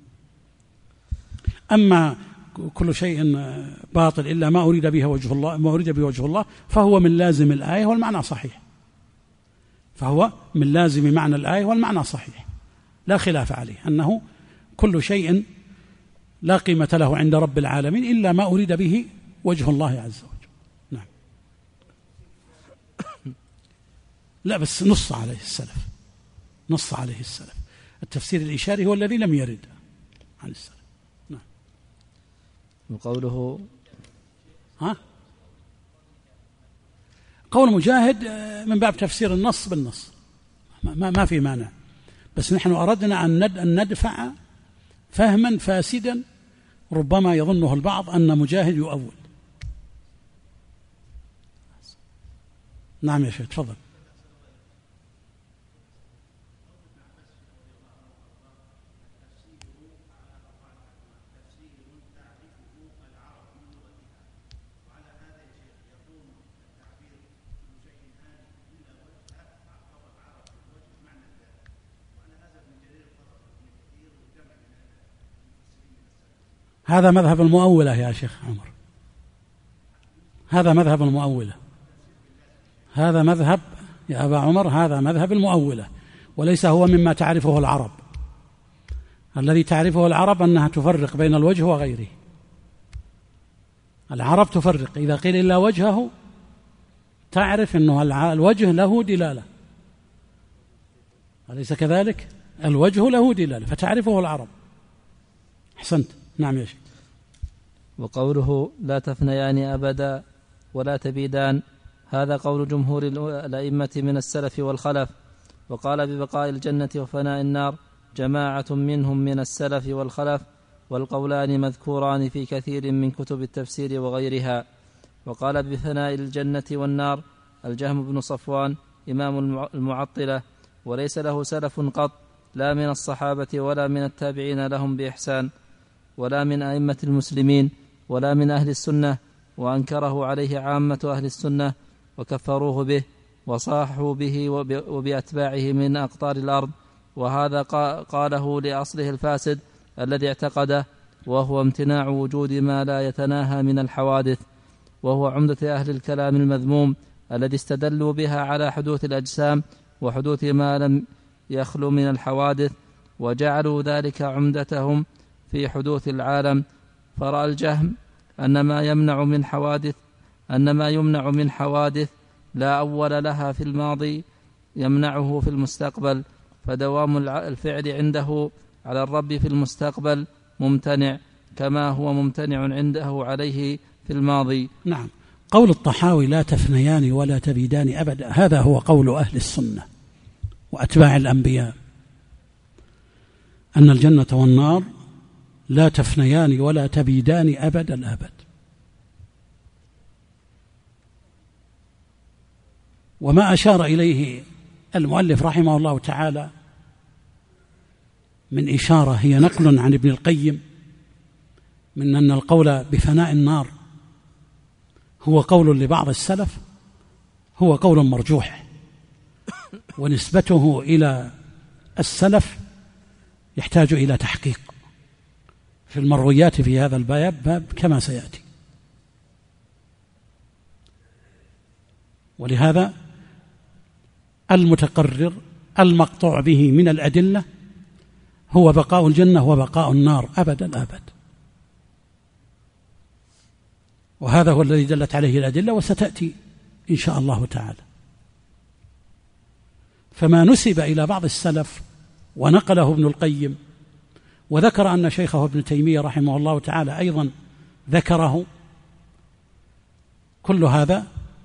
أما كل شيء باطل إلا ما أريد به وجه الله، ما أريد به وجه الله، فهو من لازم الآية والمعنى صحيح، فهو من لازم معنى الآية والمعنى صحيح، لا خلاف عليه أنه كل شيء لا قيمة له عند رب العالمين إلا ما أريد به وجه الله عز وجل. نعم. لا بس نص عليه السلف، نص عليه السلف. التفسير الإشاري هو الذي لم يرد عن السلف. نعم. وقوله قول مجاهد من باب تفسير النص بالنص، ما في مانع، بس نحن أردنا أن ندفع فهما فاسدا ربما يظنه البعض أن مجاهد يؤول. نعم يا شيخ تفضل. هذا مذهب المؤولة يا شيخ عمر، هذا مذهب المؤولة، هذا مذهب يا أبا عمر، هذا مذهب المؤولة، وليس هو مما تعرفه العرب. الذي تعرفه العرب أنها تفرق بين الوجه وغيره. العرب تفرق، إذا قيل إلا وجهه تعرف أنه الوجه له دلالة، أليس كذلك؟ الوجه له دلالة فتعرفه العرب. أحسنت. نعم يا شيخ. وقوله لا تفنيان أبدا ولا تبيدان، هذا قول جمهور الأئمة من السلف والخلف. وقال ببقاء الجنة وفناء النار جماعة منهم من السلف والخلف، والقولان مذكوران في كثير من كتب التفسير وغيرها. وقال بفناء الجنة والنار الجهم بن صفوان إمام المعطلة، وليس له سلف قط، لا من الصحابة ولا من التابعين لهم بإحسان، ولا من أئمة المسلمين، ولا من أهل السنة، وأنكره عليه عامة أهل السنة وكفروه به وصاحوا به وبأتباعه من أقطار الأرض. وهذا قاله لأصله الفاسد الذي اعتقده، وهو امتناع وجود ما لا يتناهى من الحوادث، وهو عمدة أهل الكلام المذموم الذي استدلوا بها على حدوث الأجسام وحدوث ما لم يخلو من الحوادث، وجعلوا ذلك عمدتهم في حدوث العالم. فرأى الجهم أن ما يمنع من حوادث لا أول لها في الماضي يمنعه في المستقبل، فدوام الفعل عنده على الرب في المستقبل ممتنع كما هو ممتنع عنده عليه في الماضي. نعم. قول الطحاوي لا تفنيان ولا تبيدان أبدا، هذا هو قول أهل السنة وأتباع الأنبياء، أن الجنة والنار لا تفنيان ولا تبيدان أبد الأبد. وما أشار إليه المؤلف رحمه الله تعالى من إشارة هي نقل عن ابن القيم من أن القول بفناء النار هو قول لبعض السلف، هو قول مرجوح، ونسبته إلى السلف يحتاج إلى تحقيق في المرويات في هذا الباب كما سيأتي. ولهذا المتقرر المقطوع به من الأدلة هو بقاء الجنة وبقاء النار أبد الآبد، وهذا هو الذي دلت عليه الأدلة وستأتي إن شاء الله تعالى. فما نسب إلى بعض السلف ونقله ابن القيم وذكر أن شيخه ابن تيمية رحمه الله تعالى أيضا ذكره، كل هذا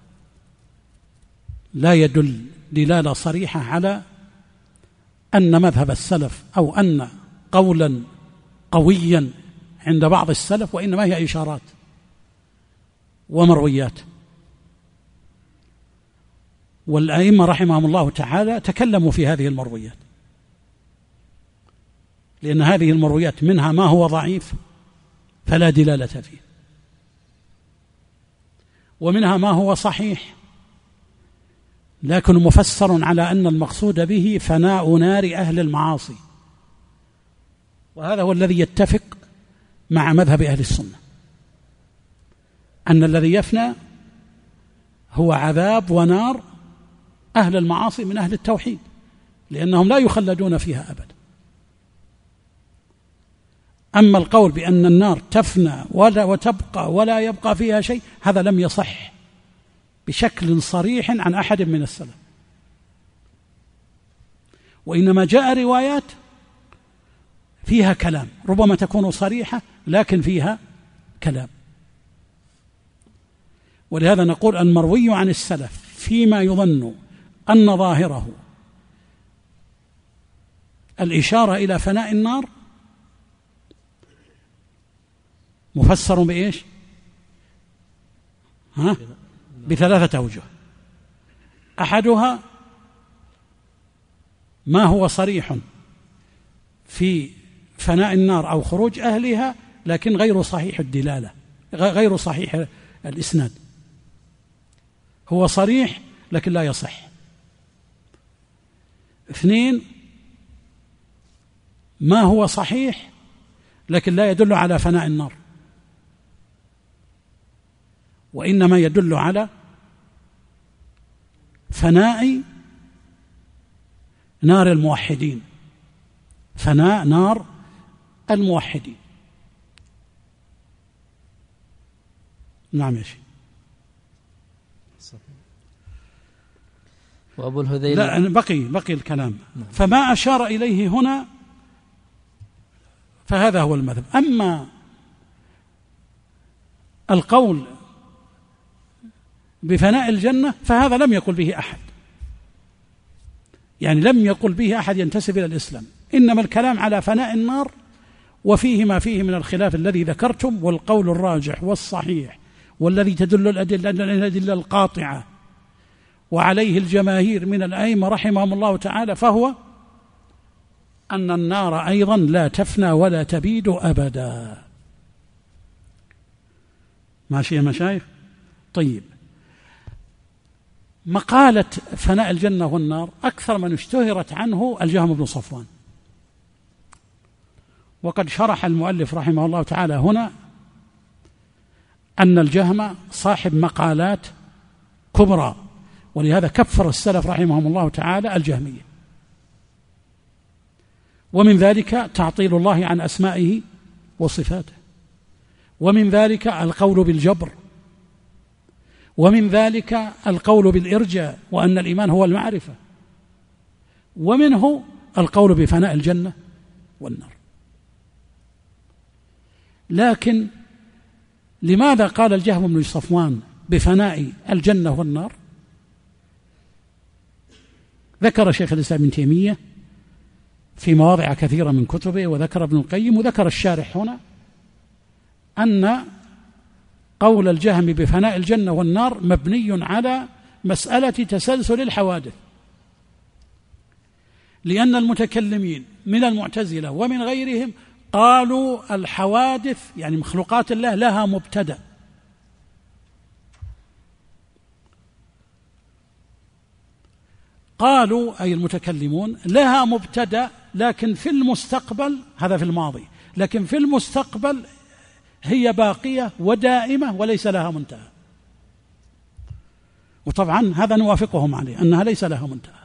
لا يدل دلالة صريحة على أن مذهب السلف أو أن قولا قويا عند بعض السلف، وإنما هي إشارات ومرويات. والأئمة رحمهم الله تعالى تكلموا في هذه المرويات، لأن هذه المرويات منها ما هو ضعيف فلا دلالة فيه، ومنها ما هو صحيح لكن مفسر على أن المقصود به فناء نار أهل المعاصي، وهذا هو الذي يتفق مع مذهب أهل السنة، أن الذي يفنى هو عذاب ونار أهل المعاصي من أهل التوحيد، لأنهم لا يخلدون فيها أبدا. أما القول بأن النار تفنى وتبقى ولا يبقى فيها شيء، هذا لم يصح بشكل صريح عن أحد من السلف، وإنما جاء روايات فيها كلام، ربما تكون صريحة لكن فيها كلام. ولهذا نقول المروي عن السلف فيما يظن أن ظاهره الإشارة إلى فناء النار مفسر بإيش؟ بثلاثة أوجه. أحدها ما هو صريح في فناء النار أو خروج أهلها لكن غير صحيح الدلالة، غير صحيح الإسناد، هو صريح لكن لا يصح. اثنين، ما هو صحيح لكن لا يدل على فناء النار، وإنما يدل على فناء نار الموحدين، فناء نار الموحدين. نعم يا شيخ. وأبو الهذيل لا، بقي الكلام. فما أشار إليه هنا فهذا هو المذهب. أما القول بفناء الجنة فهذا لم يقل به أحد، يعني لم يقل به أحد ينتسب إلى الإسلام، إنما الكلام على فناء النار، وفيه ما فيه من الخلاف الذي ذكرتم، والقول الراجح والصحيح والذي تدل الأدلة القاطعة وعليه الجماهير من الأئمة رحمهم الله تعالى، فهو أن النار أيضا لا تفنى ولا تبيد أبدا. ماشي يا مشايخ؟ طيب، مقالة فناء الجنة والنار أكثر من اشتهرت عنه الجهم بن صفوان، وقد شرح المؤلف رحمه الله تعالى هنا أن الجهم صاحب مقالات كبرى، ولهذا كفر السلف رحمهم الله تعالى الجهمية، ومن ذلك تعطيل الله عن أسمائه وصفاته، ومن ذلك القول بالجبر، ومن ذلك القول بالإرجاء وأن الإيمان هو المعرفة، ومنه القول بفناء الجنة والنار. لكن لماذا قال الجهم بن صفوان بفناء الجنة والنار؟ ذكر شيخ الإسلام ابن تيمية في مواضع كثيرة من كتبه، وذكر ابن القيم، وذكر الشارح هنا أن قول الجهم بفناء الجنة والنار مبني على مسألة تسلسل الحوادث، لأن المتكلمين من المعتزلة ومن غيرهم قالوا الحوادث يعني مخلوقات الله لها مبتدأ، قالوا أي المتكلمون لها مبتدأ لكن في المستقبل، هذا في الماضي، لكن في المستقبل هي باقية ودائمة وليس لها منتهى. وطبعا هذا نوافقهم عليه أنها ليس لها منتهى،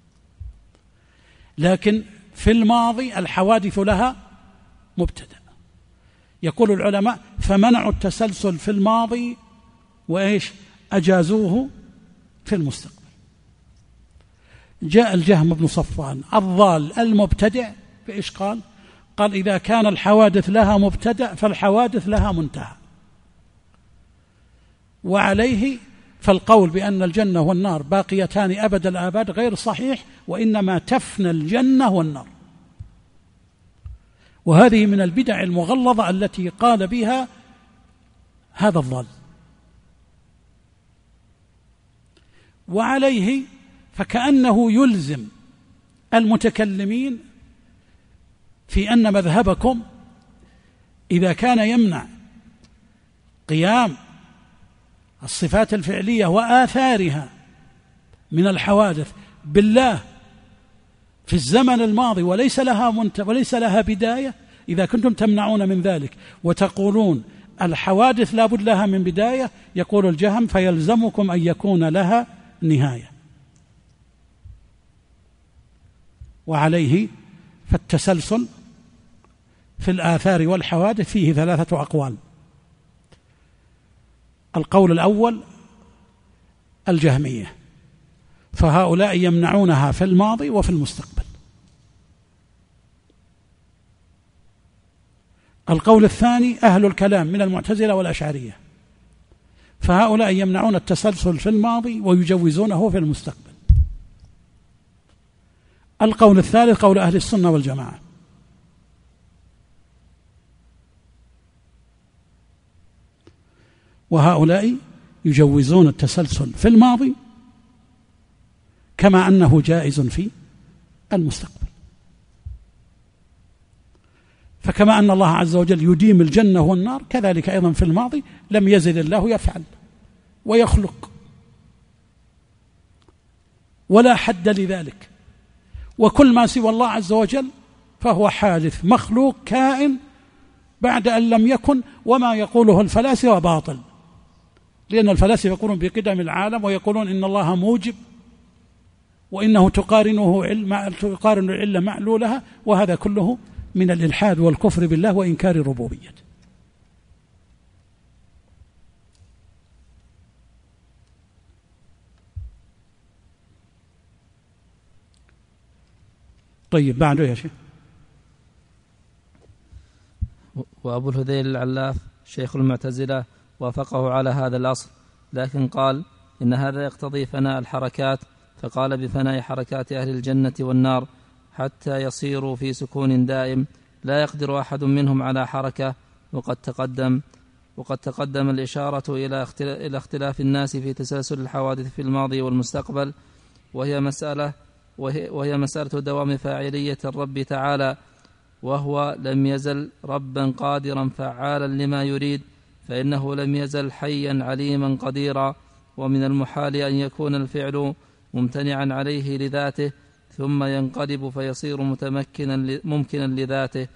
لكن في الماضي الحوادث لها مبتدأ. يقول العلماء فمنعوا التسلسل في الماضي وإيش أجازوه في المستقبل. جاء الجهم بن صفوان الضال المبتدع بإيش قال؟ قال إذا كان الحوادث لها مبتدأ فالحوادث لها منتهى، وعليه فالقول بأن الجنة والنار باقيتان أبد الآباد غير صحيح، وإنما تفنى الجنة والنار. وهذه من البدع المغلظة التي قال بها هذا الضال. وعليه فكأنه يلزم المتكلمين في أن مذهبكم إذا كان يمنع قيام الصفات الفعلية وآثارها من الحوادث بالله في الزمن الماضي وليس لها منتهى وليس لها بداية، إذا كنتم تمنعون من ذلك وتقولون الحوادث لا بد لها من بداية، يقول الجهم فيلزمكم أن يكون لها نهاية. وعليه فالتسلسل في الآثار والحوادث فيه 3 أقوال. القول الأول الجهمية، فهؤلاء يمنعونها في الماضي وفي المستقبل. القول الثاني أهل الكلام من المعتزلة والأشعرية، فهؤلاء يمنعون التسلسل في الماضي ويجوزونه في المستقبل. القول الثالث قول أهل السنة والجماعة، وهؤلاء يجوزون التسلسل في الماضي كما أنه جائز في المستقبل. فكما أن الله عز وجل يديم الجنة والنار، كذلك أيضا في الماضي لم يزل الله يفعل ويخلق ولا حد لذلك، وكل ما سوى الله عز وجل فهو حادث مخلوق كائن بعد أن لم يكن. وما يقوله الفلاسفة باطل، لأن الفلاسفة يقولون بقدم العالم ويقولون إن الله موجب وإنه تقارن العلة معلولها، وهذا كله من الإلحاد والكفر بالله وإنكار الربوبية. طيب بعده يا شيخ. وأبو الهذيل العلاف شيخ المعتزلة وافقه على هذا الأصل، لكن قال إن هذا يقتضي فناء الحركات، فقال بفناء حركات أهل الجنة والنار حتى يصيروا في سكون دائم لا يقدر أحد منهم على حركة. وقد تقدم الإشارة إلى اختلاف الناس في تسلسل الحوادث في الماضي والمستقبل، وهي مسألة دوام فاعلية الرب تعالى، وهو لم يزل ربا قادرا فعالا لما يريد، فإنه لم يزل حيا عليما قديرا. ومن المحال أن يكون الفعل ممتنعا عليه لذاته ثم ينقلب فيصير ممكنا لذاته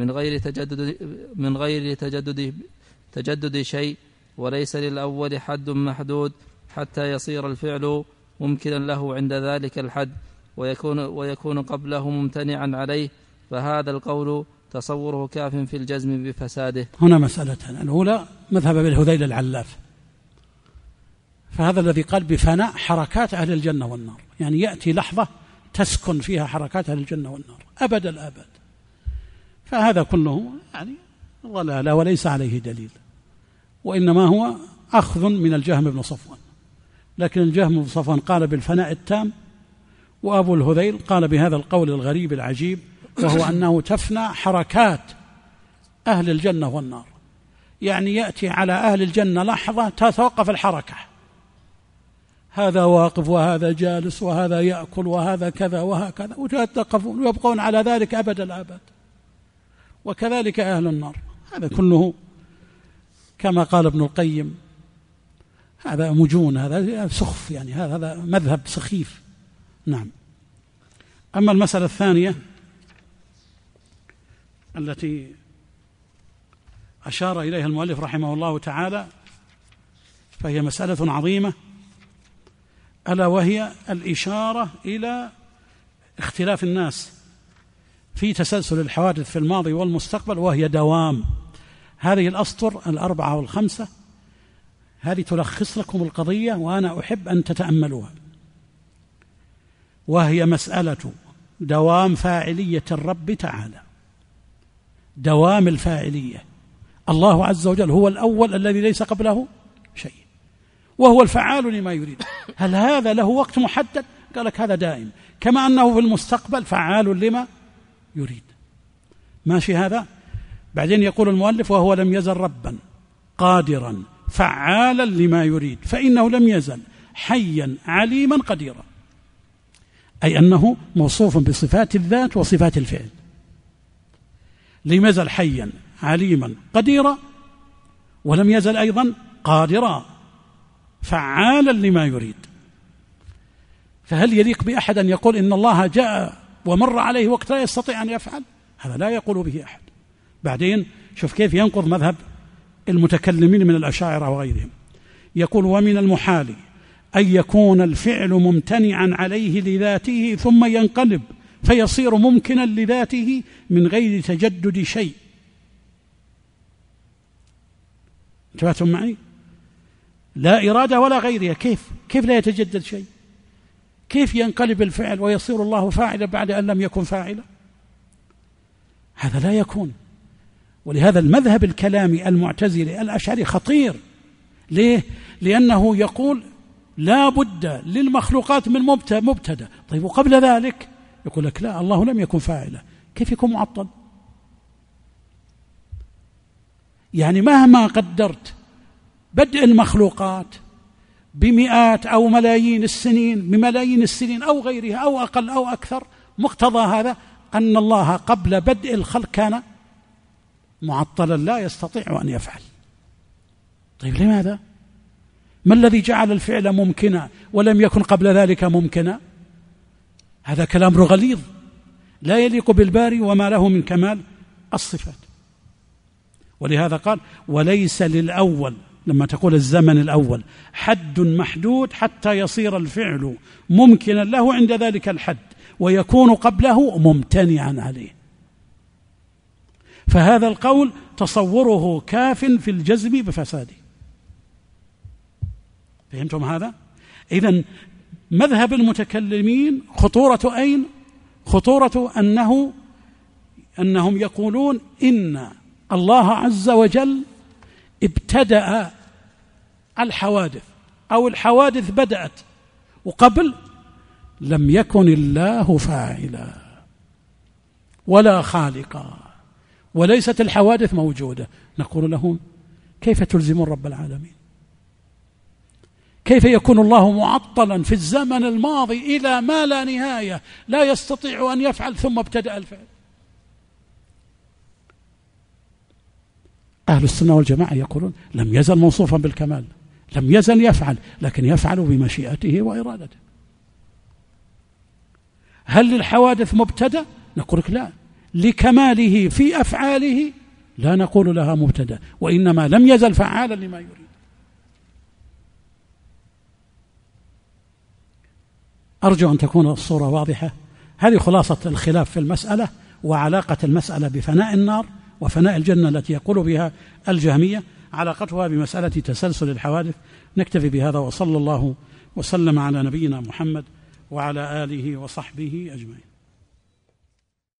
من غير تجدد شيء، وليس للأول حد محدود حتى يصير الفعل ممكنا له عند ذلك الحد ويكون قبله ممتنعا عليه، فهذا القول تصوره كاف في الجزم بفساده. هنا مسألتان، الأولى مذهب أبي الهذيل العلاف، فهذا الذي قال بفناء حركات أهل الجنة والنار، يعني يأتي لحظة تسكن فيها حركات أهل الجنة والنار أبد الآباد، فهذا كله يعني ضلالة وليس عليه دليل، وإنما هو أخذ من الجهم بن صفوان. لكن الجهم بن صفوان قال بالفناء التام، وأبو الهذيل قال بهذا القول الغريب العجيب، وهو أنه تفنى حركات أهل الجنة والنار، يعني يأتي على أهل الجنة لحظة تتوقف الحركة، هذا واقف وهذا جالس وهذا يأكل وهذا كذا وهكذا، ويتوقفون ويبقون على ذلك أبد الآباد. وكذلك أهل النار، هذا كله كما قال ابن القيم هذا مجون، هذا سخف، يعني هذا مذهب سخيف نعم. أما المسألة الثانية التي أشار إليها المؤلف رحمه الله تعالى فهي مسألة عظيمة، ألا وهي الإشارة إلى اختلاف الناس في تسلسل الحوادث في الماضي والمستقبل، وهي دوام. هذه الأسطر 4 و5 هذه تلخص لكم القضية، وأنا أحب أن تتأملوها، وهي مسألة دوام فاعلية الرب تعالى، دوام الفاعلية. الله عز وجل هو الأول الذي ليس قبله شيء، وهو الفعال لما يريد. هل هذا له وقت محدد؟ قال لك هذا دائم، كما أنه في المستقبل فعال لما يريد. ماشي هذا؟ بعدين يقول المؤلف وهو لم يزل ربا قادرا فعالا لما يريد، فإنه لم يزل حيا عليما قديرا، أي أنه موصوف بصفات الذات وصفات الفعل. لم يزل حيا عليما قديرا، ولم يزل أيضا قادرا فعالا لما يريد. فهل يليق بأحد أن يقول إن الله جاء ومر عليه وقت لا يستطيع أن يفعل؟ هذا لا يقول به أحد. بعدين شوف كيف ينقض مذهب المتكلمين من الأشاعرة وغيرهم. يقول ومن المحال أن يكون الفعل ممتنعا عليه لذاته ثم ينقلب فيصير ممكنا لذاته من غير تجدد شيء. انتبهتم معي؟ لا إرادة ولا غيرها. كيف لا يتجدد شيء؟ كيف ينقلب الفعل ويصير الله فاعلا بعد أن لم يكن فاعلا؟ هذا لا يكون. ولهذا المذهب الكلامي المعتزلي الأشعري خطير. ليه؟ لأنه يقول لا بد للمخلوقات من مبتدأ. طيب وقبل ذلك يقول لك لا، الله لم يكن فاعلا، كيف يكون معطل؟ يعني مهما قدرت بدء المخلوقات بمئات أو ملايين السنين، بملايين السنين أو غيرها أو أقل أو أكثر، مقتضى هذا أن الله قبل بدء الخلق كان معطلا لا يستطيع أن يفعل. طيب لماذا؟ ما الذي جعل الفعل ممكنا ولم يكن قبل ذلك ممكنا؟ هذا كلام غليظ لا يليق بالباري وما له من كمال الصفات. ولهذا قال وليس للأول، لما تقول الزمن الأول، حد محدود حتى يصير الفعل ممكنا له عند ذلك الحد ويكون قبله ممتنعا عليه. فهذا القول تصوره كاف في الجزم بفساده. فهمتم هذا؟ إذن مذهب المتكلمين خطورة أين؟ خطورة أنهم يقولون إن الله عز وجل ابتدأ الحوادث أو الحوادث بدأت وقبل لم يكن الله فاعلا ولا خالقا وليست الحوادث موجودة. نقول لهم كيف تلزمون رب العالمين؟ كيف يكون الله معطلا في الزمن الماضي إلى ما لا نهاية لا يستطيع أن يفعل ثم ابتدأ الفعل؟ أهل السنة والجماعة يقولون لم يزل موصوفا بالكمال، لم يزل يفعل، لكن يفعل بمشيئته وإرادته. هل للحوادث مبتدأ؟ نقول لك لا، لكماله في أفعاله لا نقول لها مبتدأ، وإنما لم يزل فعالا لما يريد. أرجو أن تكون الصورة واضحة. هذه خلاصة الخلاف في المسألة وعلاقة المسألة بفناء النار وفناء الجنة التي يقول بها الجهمية، علاقتها بمسألة تسلسل الحوادث. نكتفي بهذا، وصلى الله وسلم على نبينا محمد وعلى آله وصحبه أجمعين.